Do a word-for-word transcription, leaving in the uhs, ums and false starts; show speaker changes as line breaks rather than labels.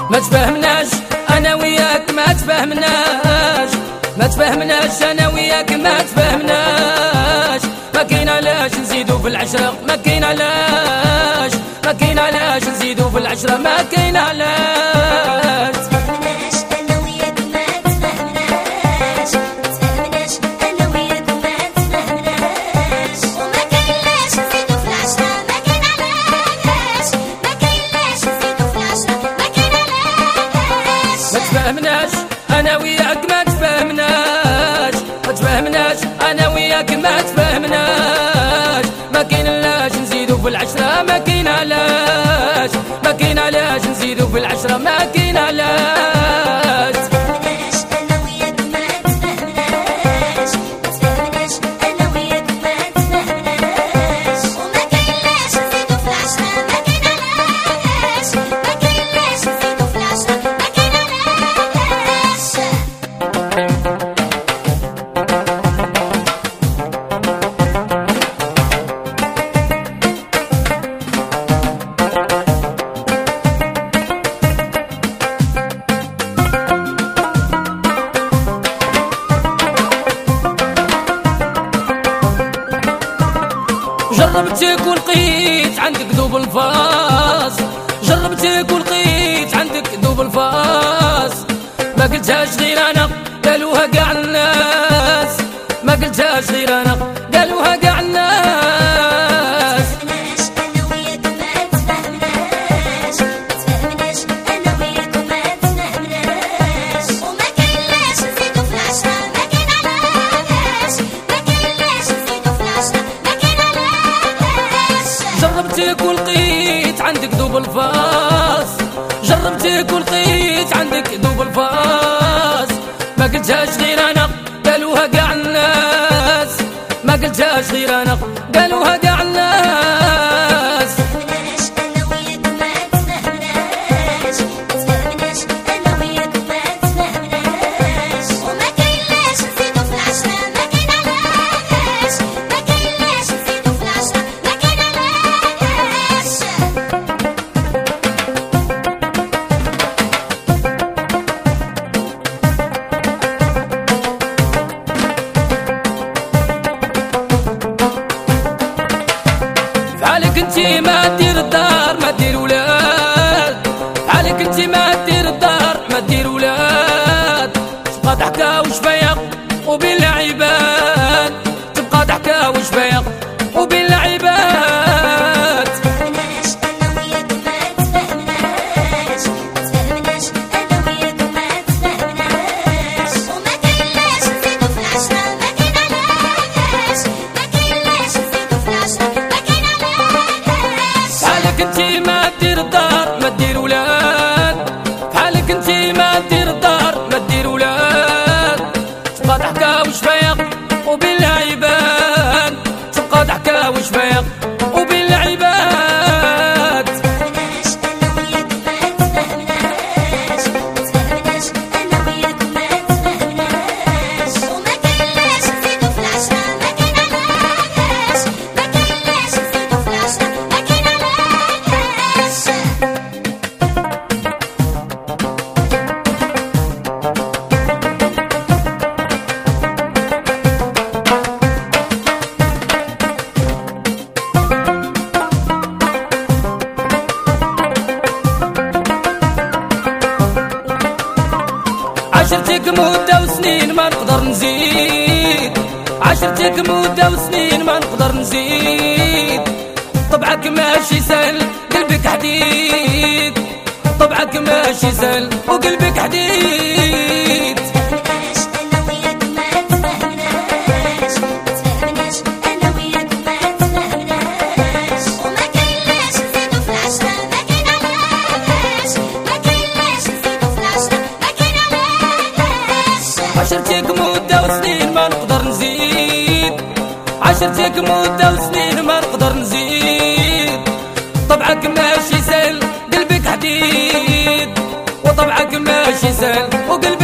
ما تفهمناش انا وياك ما تفهمناش ما تفهمناش انا وياك ما تفهمناش ما كاين علاش نزيدو في العشرة ما كاين علاش ما كاين علاش نزيدو في العشرة ما كاين علاش انا وياك ما تفهمناش ما تفهمناش انا وياك ما تفهمناش ما كاين علاش نزيدو في العشرة ما كاين علاش ما كاين علاش نزيدو في العشرة ما كاين علاش جربتك ولقيت عندك ذوب الفاس جربتك ولقيت عندك ذوب الفاس ما قلتهاش غير انا قالوها كاع الناس ما قلتهاش غير انا قالوها كاع الناس
انا وياك ما تفهمناش تفهمناش انا وياك ما تفهمناش وما كاينلاش نزيدو في العشرة ما كاين علاش ما كاينلاش نزيدو في العشرة ما كاين علاش
جربتك ولقيت عندك ذوب الفاس جربتك ولقيت عندك ذوب الفاس ما قلتهاش غير انا قالوها كاع الناس ما قلتهاش غير انا قالوها كاع الناس
انا وياك ما تفهمناش تفهمناش انا وياك ما تفهمناش وما كاينلاش نزيدو في العشرة ما كاين علاش ما كاينلاش نزيدو في العشرة ما كاين علاش
فعلك انتي ما دير الدار ما دير ولاد فعلك انتي ما دير الدار ما دير ولاد تبقى ضحكة وشفايق وبالعباد تبقى ضحكة وشفايق وبالعباد
انا وياك ما تفهمناش تفهمناش انا وياك ما تفهمناش وما كاينلاش نزيدو في العشرة ما كاين علاش ما كاينلاش نزيدو في العشرة ما كاين علاش
فعلك انتي ما دير الدار ما دير ولاد فعلك انتي ما دير الدار ما دير ولاد تبقى ضحكة وشفايق وبالعباد تبقى ضحكة وشفايق وبالعباد
انا وياك ما تفهمناش تفهمناش انا وياك ما تفهمناش وما كاينلاش نزيدو في العشرة ما كاين علاش ما كاينلاش نزيدو في العشرة ما كاين علاش
عشرتك مدة وسنين ما نقدر نزيد عشرتك مدة وسنين ما نقدر نزيد طبعك ماشي سهل قلبك حديد طبعك ماشي سهل وقلبك حديد
انا وياك ما تفهمناش تفهمناش انا وياك ما تفهمناش وما كاينلاش نزيدو في العشرة ما كاين علاش ما كاينلاش نزيدو في العشرة ما كاين علاش
عشرتك مدة وسنين ما نقدر نزيد عشرتك مدة وسنين ما نقدر نزيد طبعك ماشي سهل قلبك حديد وطبعك ماشي سهل وقلبك